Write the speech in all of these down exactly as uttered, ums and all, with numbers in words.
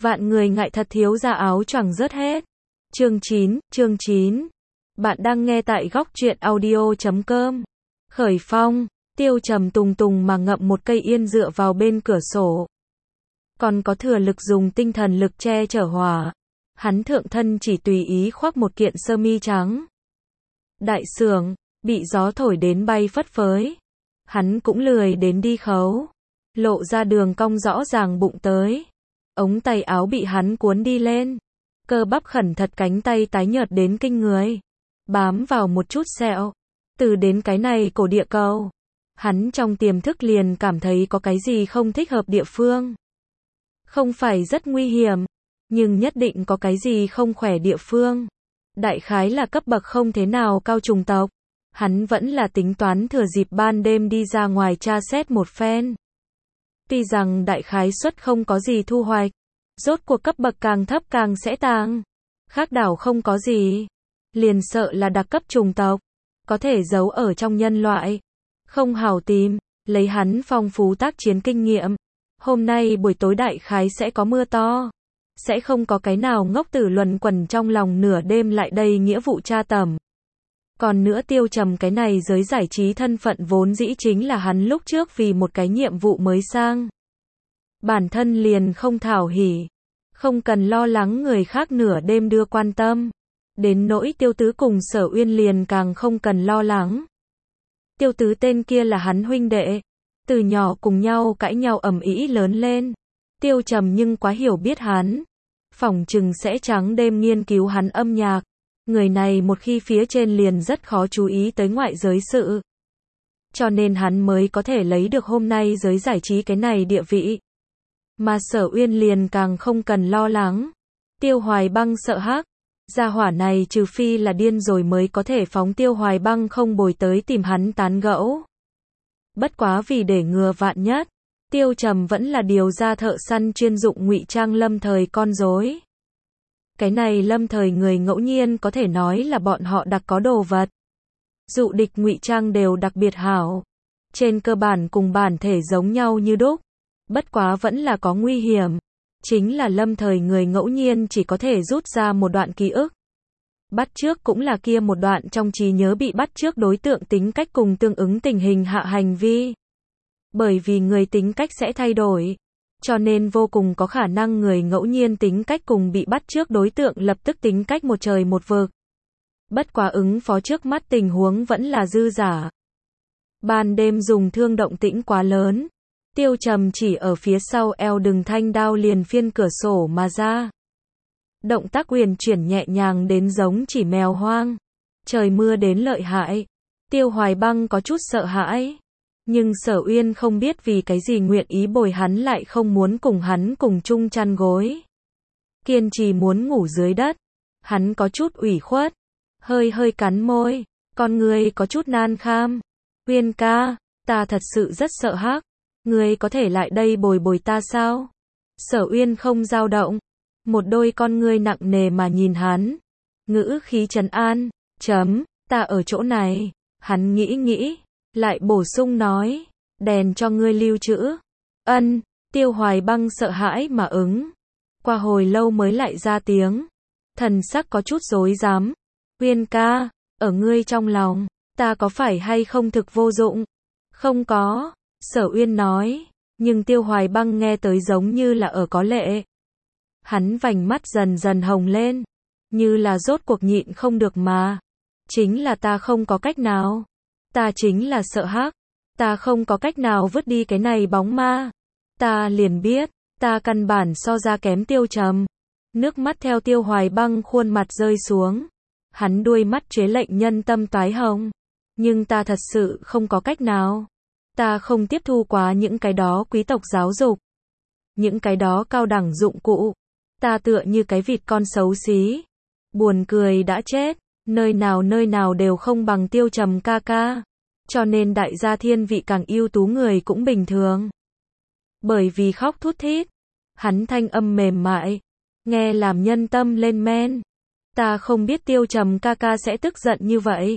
Vạn người ngại thật thiếu ra áo choàng rớt hết. Chương chín, chương chín. Bạn đang nghe tại góc truyện audio chấm com. Khởi phong, Tiêu Trầm tùng tùng mà ngậm một cây yên dựa vào bên cửa sổ. Còn có thừa lực dùng tinh thần lực che chở hỏa. Hắn thượng thân chỉ tùy ý khoác một kiện sơ mi trắng. Đại sưởng, bị gió thổi đến bay phất phới. Hắn cũng lười đến đi khấu. Lộ ra đường cong rõ ràng bụng tới. Ống tay áo bị hắn cuốn đi lên. Cơ bắp khẩn thật cánh tay tái nhợt đến kinh người. Bám vào một chút sẹo. Từ đến cái này cổ địa cầu. Hắn trong tiềm thức liền cảm thấy có cái gì không thích hợp địa phương. Không phải rất nguy hiểm. Nhưng nhất định có cái gì không khỏe địa phương. Đại khái là cấp bậc không thế nào cao trùng tộc. Hắn vẫn là tính toán thừa dịp ban đêm đi ra ngoài tra xét một phen. Tuy rằng đại khái suất không có gì thu hoạch. Rốt cuộc cấp bậc càng thấp càng sẽ tăng. Khác đảo không có gì. Liền sợ là đặc cấp trùng tộc. Có thể giấu ở trong nhân loại. Không hảo tìm. Lấy hắn phong phú tác chiến kinh nghiệm. Hôm nay buổi tối đại khái sẽ có mưa to. Sẽ không có cái nào ngốc tử luẩn quẩn trong lòng nửa đêm lại đây nghĩa vụ tra tầm. Còn nữa Tiêu Trầm cái này giới giải trí thân phận vốn dĩ chính là hắn lúc trước vì một cái nhiệm vụ mới sang. Bản thân liền không thảo hỉ. Không cần lo lắng người khác nửa đêm đưa quan tâm. Đến nỗi Tiêu Tứ cùng Sở Uyên liền càng không cần lo lắng. Tiêu Tứ tên kia là hắn huynh đệ. Từ nhỏ cùng nhau cãi nhau ầm ĩ lớn lên. Tiêu Trầm nhưng quá hiểu biết hắn. Phỏng chừng sẽ trắng đêm nghiên cứu hắn âm nhạc. Người này một khi phía trên liền rất khó chú ý tới ngoại giới sự. Cho nên hắn mới có thể lấy được hôm nay giới giải trí cái này địa vị. Mà Sở Uyên liền càng không cần lo lắng. Tiêu Hoài Băng sợ hắc. Gia hỏa này trừ phi là điên rồi mới có thể phóng Tiêu Hoài Băng không bồi tới tìm hắn tán gẫu. Bất quá vì để ngừa vạn nhất. Tiêu Trầm vẫn là điều ra thợ săn chuyên dụng ngụy trang lâm thời con rối. Cái này lâm thời người ngẫu nhiên có thể nói là bọn họ đặc có đồ vật. Dụ địch ngụy trang đều đặc biệt hảo. Trên cơ bản cùng bản thể giống nhau như đúc. Bất quá vẫn là có nguy hiểm. Chính là lâm thời người ngẫu nhiên chỉ có thể rút ra một đoạn ký ức. Bắt chước cũng là kia một đoạn trong trí nhớ bị bắt chước đối tượng tính cách cùng tương ứng tình hình hạ hành vi. Bởi vì người tính cách sẽ thay đổi. Cho nên vô cùng có khả năng người ngẫu nhiên tính cách cùng bị bắt chước đối tượng lập tức tính cách một trời một vực. Bất quá ứng phó trước mắt tình huống vẫn là dư giả. Ban đêm dùng thương động tĩnh quá lớn. Tiêu Trầm chỉ ở phía sau eo đừng thanh đao liền phiên cửa sổ mà ra. Động tác huyền chuyển nhẹ nhàng đến giống chỉ mèo hoang. Trời mưa đến lợi hại. Tiêu Hoài Băng có chút sợ hãi. Nhưng Sở Uyên không biết vì cái gì nguyện ý bồi hắn lại không muốn cùng hắn cùng chung chăn gối. Kiên trì muốn ngủ dưới đất. Hắn có chút ủy khuất. Hơi hơi cắn môi. Con người có chút nan kham. Uyên ca, ta thật sự rất sợ hắc. Ngươi có thể lại đây bồi bồi ta sao? Sở Uyên không dao động. Một đôi con ngươi nặng nề mà nhìn hắn. Ngữ khí trấn an. Chấm, ta ở chỗ này. Hắn nghĩ nghĩ. Lại bổ sung nói. Đèn cho ngươi lưu trữ. Ân, Tiêu Hoài Băng sợ hãi mà ứng. Qua hồi lâu mới lại ra tiếng. Thần sắc có chút rối rắm. Uyên ca, ở ngươi trong lòng. Ta có phải hay không thực vô dụng? Không có. Sở Uyên nói. Nhưng Tiêu Hoài Băng nghe tới giống như là ở có lệ. Hắn vành mắt dần dần hồng lên. Như là rốt cuộc nhịn không được mà. Chính là ta không có cách nào. Ta chính là sợ hắc. Ta không có cách nào vứt đi cái này bóng ma. Ta liền biết. Ta căn bản so ra kém Tiêu Trầm. Nước mắt theo Tiêu Hoài Băng khuôn mặt rơi xuống. Hắn đuôi mắt chế lệnh nhân tâm toái hồng. Nhưng ta thật sự không có cách nào. Ta không tiếp thu quá những cái đó quý tộc giáo dục. Những cái đó cao đẳng dụng cụ. Ta tựa như cái vịt con xấu xí. Buồn cười đã chết. Nơi nào nơi nào đều không bằng Tiêu Trầm ca ca. Cho nên đại gia thiên vị càng ưu tú người cũng bình thường. Bởi vì khóc thút thít. Hắn thanh âm mềm mại. Nghe làm nhân tâm lên men. Ta không biết Tiêu Trầm ca ca sẽ tức giận như vậy.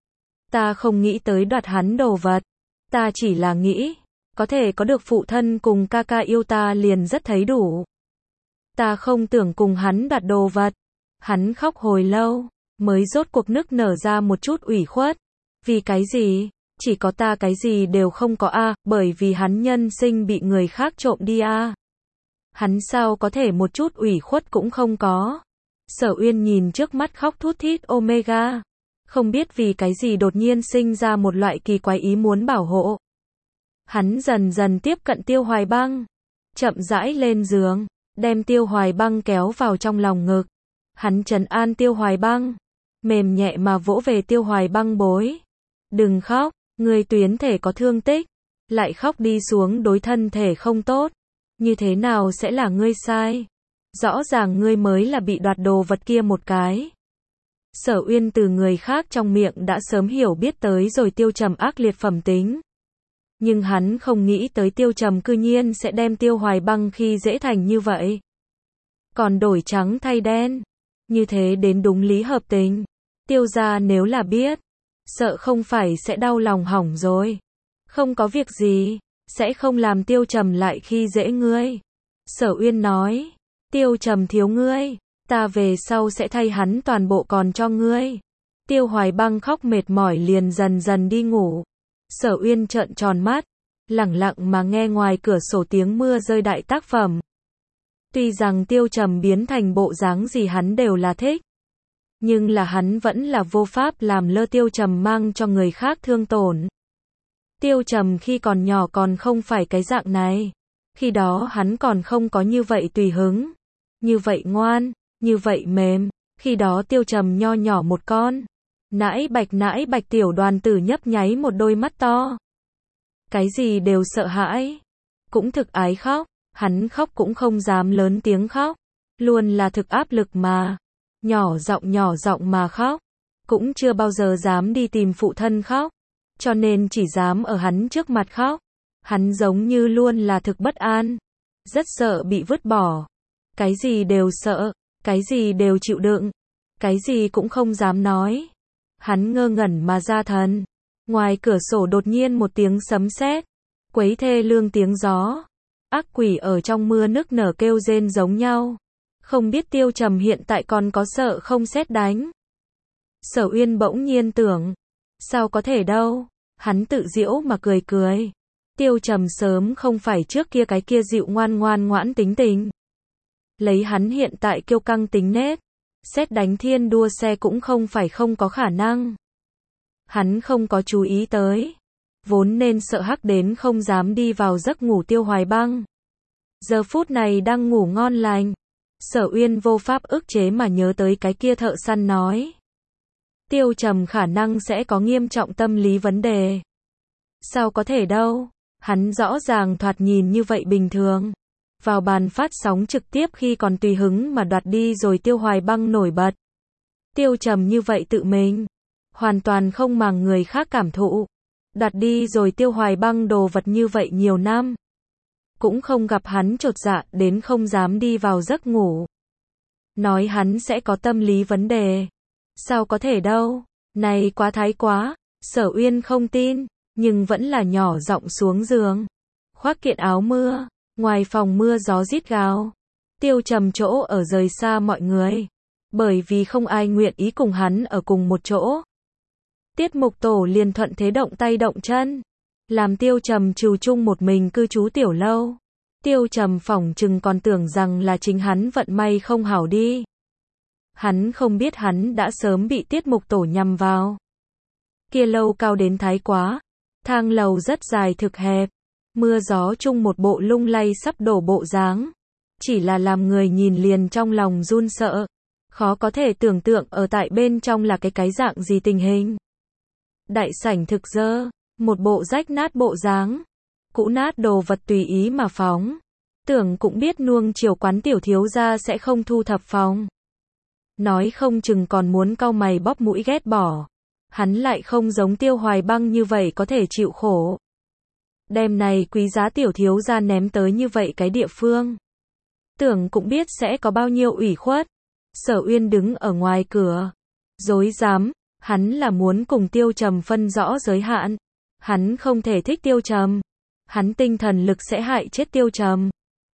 Ta không nghĩ tới đoạt hắn đồ vật. Ta chỉ là nghĩ. Có thể có được phụ thân cùng ca ca yêu ta liền rất thấy đủ. Ta không tưởng cùng hắn đoạt đồ vật. Hắn khóc hồi lâu, mới rốt cuộc nức nở ra một chút ủy khuất. Vì cái gì? Chỉ có ta cái gì đều không có a, à, bởi vì hắn nhân sinh bị người khác trộm đi a. À. Hắn sao có thể một chút ủy khuất cũng không có. Sở Uyên nhìn trước mắt khóc thút thít Omega. Không biết vì cái gì đột nhiên sinh ra một loại kỳ quái ý muốn bảo hộ. Hắn dần dần tiếp cận Tiêu Hoài Băng. Chậm rãi lên giường, đem Tiêu Hoài Băng kéo vào trong lòng ngực. Hắn trấn an Tiêu Hoài Băng. Mềm nhẹ mà vỗ về Tiêu Hoài Băng bối. Đừng khóc, người tuyến thể có thương tích. Lại khóc đi xuống đối thân thể không tốt. Như thế nào sẽ là ngươi sai? Rõ ràng ngươi mới là bị đoạt đồ vật kia một cái. Sở Uyên từ người khác trong miệng đã sớm hiểu biết tới rồi Tiêu Trầm ác liệt phẩm tính. Nhưng hắn không nghĩ tới Tiêu Trầm cư nhiên sẽ đem Tiêu Hoài Băng khi dễ thành như vậy. Còn đổi trắng thay đen. Như thế đến đúng lý hợp tình. Tiêu gia nếu là biết, sợ không phải sẽ đau lòng hỏng rồi. Không có việc gì, sẽ không làm Tiêu Trầm lại khi dễ ngươi. Sở Uyên nói, Tiêu Trầm thiếu ngươi, ta về sau sẽ thay hắn toàn bộ còn cho ngươi. Tiêu Hoài Băng khóc mệt mỏi liền dần dần đi ngủ. Sở Uyên trợn tròn mắt, lẳng lặng mà nghe ngoài cửa sổ tiếng mưa rơi đại tác phẩm. Tuy rằng Tiêu Trầm biến thành bộ dáng gì hắn đều là thích, nhưng là hắn vẫn là vô pháp làm lơ Tiêu Trầm mang cho người khác thương tổn. Tiêu Trầm khi còn nhỏ còn không phải cái dạng này. Khi đó hắn còn không có như vậy tùy hứng, như vậy ngoan, như vậy mềm. Khi đó Tiêu Trầm nho nhỏ một con, nãi bạch nãi bạch tiểu đoàn tử nhấp nháy một đôi mắt to. Cái gì đều sợ hãi, cũng thực ái khóc, hắn khóc cũng không dám lớn tiếng khóc, luôn là thực áp lực mà, nhỏ giọng nhỏ giọng mà khóc, cũng chưa bao giờ dám đi tìm phụ thân khóc, cho nên chỉ dám ở hắn trước mặt khóc. Hắn giống như luôn là thực bất an, rất sợ bị vứt bỏ, cái gì đều sợ, cái gì đều chịu đựng, cái gì cũng không dám nói. Hắn ngơ ngẩn mà ra thần. Ngoài cửa sổ đột nhiên một tiếng sấm sét, quấy thê lương tiếng gió. Ác quỷ ở trong mưa nức nở kêu rên giống nhau. Không biết Tiêu Trầm hiện tại còn có sợ không sét đánh. Sở Uyên bỗng nhiên tưởng, sao có thể đâu, hắn tự giễu mà cười cười. Tiêu Trầm sớm không phải trước kia cái kia dịu ngoan ngoan ngoãn tính tình. Lấy hắn hiện tại kiêu căng tính nết, sét đánh thiên đua xe cũng không phải không có khả năng. Hắn không có chú ý tới, vốn nên sợ hắc đến không dám đi vào giấc ngủ Tiêu Hoài Băng. Giờ phút này đang ngủ ngon lành. Sở Uyên vô pháp ức chế mà nhớ tới cái kia thợ săn nói. Tiêu Trầm khả năng sẽ có nghiêm trọng tâm lý vấn đề. Sao có thể đâu, hắn rõ ràng thoạt nhìn như vậy bình thường. Vào bàn phát sóng trực tiếp khi còn tùy hứng mà đoạt đi rồi Tiêu Hoài Băng nổi bật. Tiêu Trầm như vậy tự mình, hoàn toàn không màng người khác cảm thụ. Đoạt đi rồi Tiêu Hoài Băng đồ vật như vậy nhiều năm. Cũng không gặp hắn chột dạ đến không dám đi vào giấc ngủ. Nói hắn sẽ có tâm lý vấn đề. Sao có thể đâu, này quá thái quá. Sở Uyên không tin, nhưng vẫn là nhỏ giọng xuống giường. Khoác kiện áo mưa, ngoài phòng mưa gió rít gào. Tiêu Trầm chỗ ở rời xa mọi người, bởi vì không ai nguyện ý cùng hắn ở cùng một chỗ. Tiết mục tổ liền thuận thế động tay động chân, làm Tiêu Trầm trù chung một mình cư trú tiểu lâu. Tiêu Trầm phỏng chừng còn tưởng rằng là chính hắn vận may không hảo đi. Hắn không biết hắn đã sớm bị tiết mục tổ nhằm vào. Kia lâu cao đến thái quá, thang lầu rất dài thực hẹp, mưa gió chung một bộ lung lay sắp đổ bộ dáng. Chỉ là làm người nhìn liền trong lòng run sợ, khó có thể tưởng tượng ở tại bên trong là cái cái dạng gì tình hình. Đại sảnh thực dơ, một bộ rách nát bộ dáng, cũ nát đồ vật tùy ý mà phóng. Tưởng cũng biết nuông chiều quán tiểu thiếu gia sẽ không thu thập phòng. Nói không chừng còn muốn cau mày bóp mũi ghét bỏ. Hắn lại không giống Tiêu Hoài Băng như vậy có thể chịu khổ. Đêm này quý giá tiểu thiếu gia ném tới như vậy cái địa phương. Tưởng cũng biết sẽ có bao nhiêu ủy khuất. Sở Uyên đứng ở ngoài cửa, dối dám, hắn là muốn cùng Tiêu Trầm phân rõ giới hạn. Hắn không thể thích Tiêu Trầm. Hắn tinh thần lực sẽ hại chết Tiêu Trầm.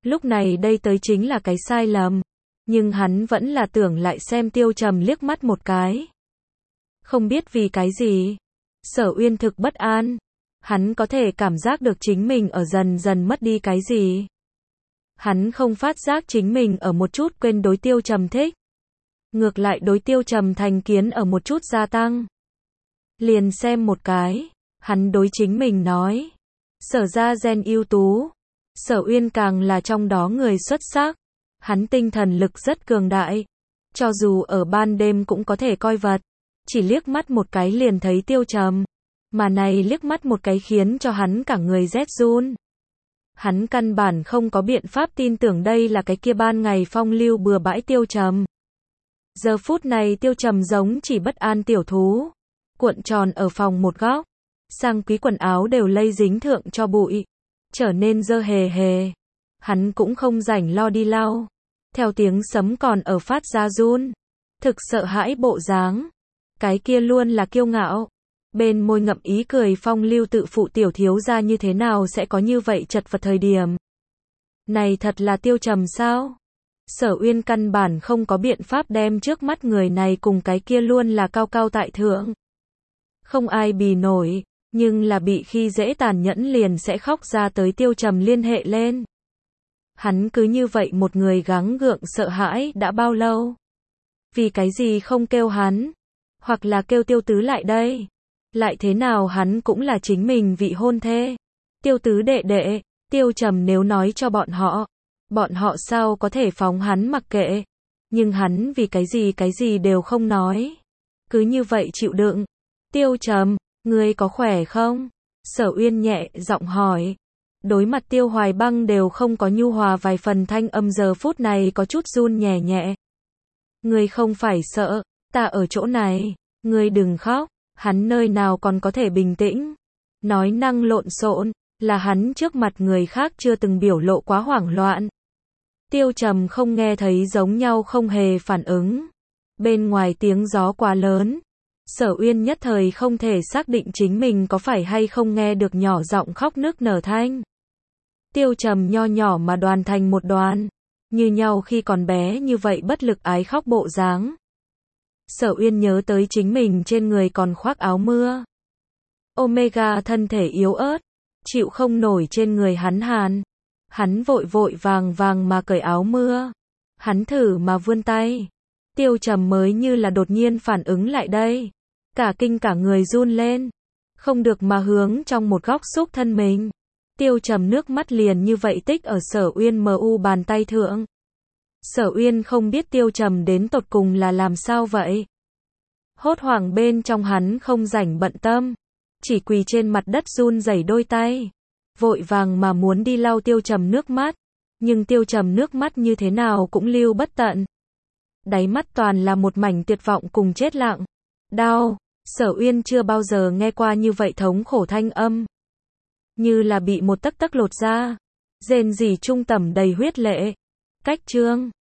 Lúc này đây tới chính là cái sai lầm. Nhưng hắn vẫn là tưởng lại xem Tiêu Trầm liếc mắt một cái. Không biết vì cái gì. Sở Uyên thực bất an. Hắn có thể cảm giác được chính mình ở dần dần mất đi cái gì. Hắn không phát giác chính mình ở một chút quên đối Tiêu Trầm thích. Ngược lại đối Tiêu Trầm thành kiến ở một chút gia tăng. Liền xem một cái. Hắn đối chính mình nói. Sở ra gen ưu tú. Sở Uyên càng là trong đó người xuất sắc. Hắn tinh thần lực rất cường đại. Cho dù ở ban đêm cũng có thể coi vật. Chỉ liếc mắt một cái liền thấy Tiêu Trầm. Mà này liếc mắt một cái khiến cho hắn cả người rét run. Hắn căn bản không có biện pháp tin tưởng đây là cái kia ban ngày phong lưu bừa bãi Tiêu Trầm. Giờ phút này Tiêu Trầm giống chỉ bất an tiểu thú. Cuộn tròn ở phòng một góc. Sang quý quần áo đều lây dính thượng cho bụi. Trở nên dơ hề hề. Hắn cũng không rảnh lo đi lau. Theo tiếng sấm còn ở phát ra run. Thực sợ hãi bộ dáng. Cái kia luôn là kiêu ngạo. Bên môi ngậm ý cười phong lưu tự phụ tiểu thiếu gia như thế nào sẽ có như vậy chật vật thời điểm. Này thật là Tiêu Trầm sao? Sở Uyên căn bản không có biện pháp đem trước mắt người này cùng cái kia luôn là cao cao tại thượng. Không ai bì nổi, nhưng là bị khi dễ tàn nhẫn liền sẽ khóc ra tới Tiêu Trầm liên hệ lên. Hắn cứ như vậy một người gắng gượng sợ hãi đã bao lâu? Vì cái gì không kêu hắn? Hoặc là kêu Tiêu Tứ lại đây? Lại thế nào hắn cũng là chính mình vị hôn thê. Tiêu Tứ đệ đệ, Tiêu Trầm nếu nói cho bọn họ, bọn họ sao có thể phóng hắn mặc kệ. Nhưng hắn vì cái gì cái gì đều không nói. Cứ như vậy chịu đựng. Tiêu Trầm, ngươi có khỏe không? Sở Uyên nhẹ giọng hỏi. Đối mặt Tiêu Hoài Băng đều không có nhu hòa vài phần thanh âm giờ phút này có chút run nhẹ nhẹ. Ngươi không phải sợ, ta ở chỗ này, ngươi đừng khóc. Hắn nơi nào còn có thể bình tĩnh. Nói năng lộn xộn, là hắn trước mặt người khác chưa từng biểu lộ quá hoảng loạn. Tiêu Trầm không nghe thấy giống nhau không hề phản ứng. Bên ngoài tiếng gió quá lớn. Sở Uyên nhất thời không thể xác định chính mình có phải hay không nghe được nhỏ giọng khóc nức nở thanh. Tiêu Trầm nho nhỏ mà đoàn thành một đoàn. Như nhau khi còn bé như vậy bất lực ái khóc bộ dáng. Sở Uyên nhớ tới chính mình trên người còn khoác áo mưa. Omega thân thể yếu ớt, chịu không nổi trên người hắn hàn. Hắn vội vội vàng vàng mà cởi áo mưa. Hắn thử mà vươn tay. Tiêu Trầm mới như là đột nhiên phản ứng lại đây. Cả kinh cả người run lên. Không được mà hướng trong một góc xúc thân mình. Tiêu Trầm nước mắt liền như vậy tích ở Sở Uyên mờ u bàn tay thượng. Sở Uyên không biết Tiêu Trầm đến tột cùng là làm sao vậy. Hốt hoảng bên trong hắn không rảnh bận tâm. Chỉ quỳ trên mặt đất run rẩy đôi tay. Vội vàng mà muốn đi lau Tiêu Trầm nước mắt. Nhưng Tiêu Trầm nước mắt như thế nào cũng lưu bất tận. Đáy mắt toàn là một mảnh tuyệt vọng cùng chết lặng. Đau. Sở Uyên chưa bao giờ nghe qua như vậy thống khổ thanh âm. Như là bị một tấc tấc lột ra. Rên rỉ trung tẩm đầy huyết lệ. Cách chương